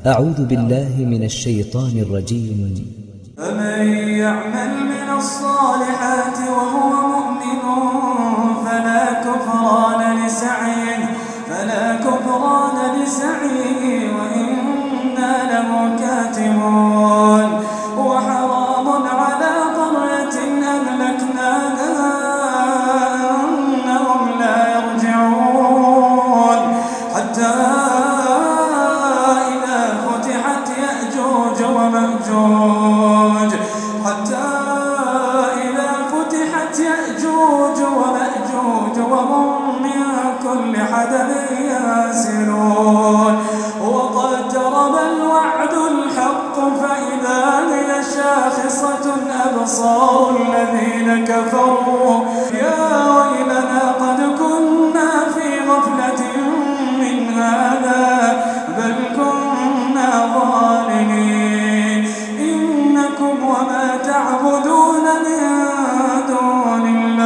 أعوذ بالله من الشيطان الرجيم. فمن يعمل من الصالحات وهو مؤمن فلا كفران لسعيه وإنا له كاتبون. وحرام على قرية أهلكناها أنهم لا يرجعون حتى إذا فتحت يأجوج ومأجوج وهم من كل حدب ينسلون. واقترب الوعد الحق فإذا هي شاخصة أبصار الذين كفروا يا ويلنا قد كنا في غفلة من هذا بل كنا ظالمين. إنكم وما تعبدون من دون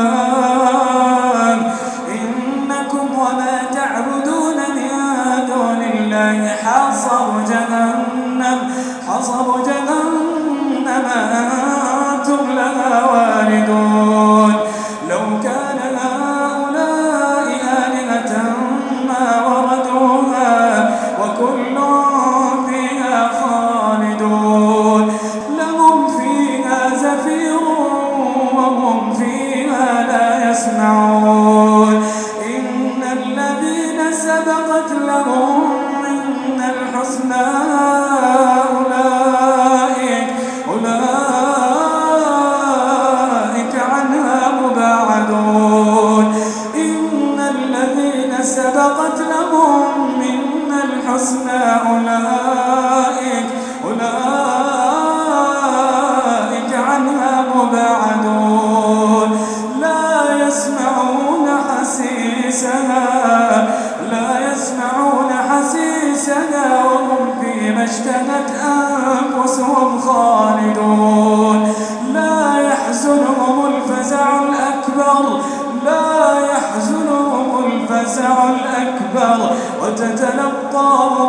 الله حصب جهنم أنتم لها واردون. لو كان هؤلاء آلهة ما وردوها وكل فيها خالدون. لهم فيها زفير وهم فيها لا يسمعون. إن الذين سبقت لهم الحسنى أولئك عنها مبعدون. إن الذين سبقت لهم منا الحسنى أولئك عنها مبعدون. لا يسمعون حسيسها وهم فيما اشتهت أنفسهم خالدون. لا يحزنهم الفزع الأكبر وتتلقاهم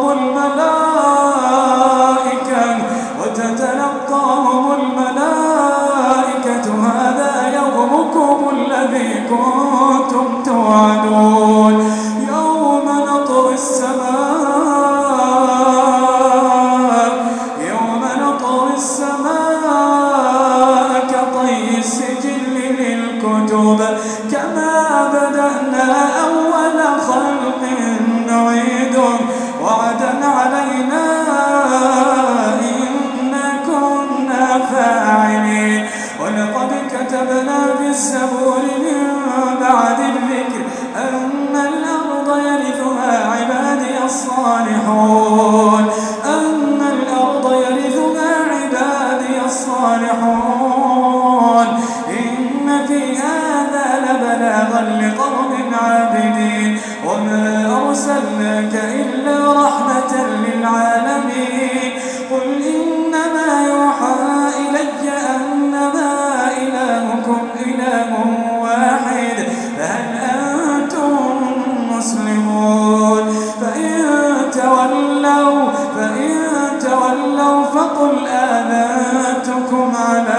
الملائكة هذا يومكم الذي كنتم توعدون. يوم نطوي السماء كطي السجل للكتب كما بدأنا أول خلق نعيده وعدا علينا إنا كنا فاعلين. ولقد كتبنا في الزبور من بعد الذكر أن الأرض يرثها عبادي الصالحون. إن في هذا لبلاغا لقوم عابدين. وما أرسلناك إلا رحمة للعالمين. قل إنما يوحى إلي أنما إلهكم إله واحد فهل أنتم مسلمون؟ فإن تولوا فقل آذنتكم على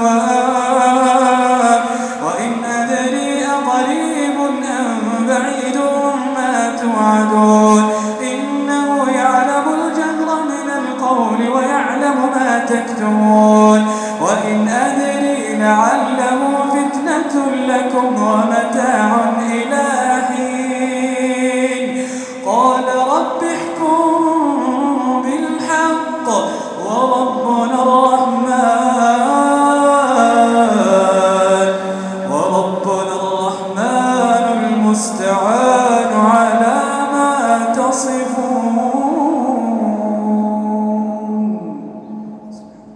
سواء وإن أدري أقريب أم بعيد ما توعدون. إنه يعلم الجهر من القول ويعلم ما تكتمون. وإن أدري لعله فتنة لكم ومتاع إلى حين. قال رب احكم بالحق وربنا الرحمن المستعان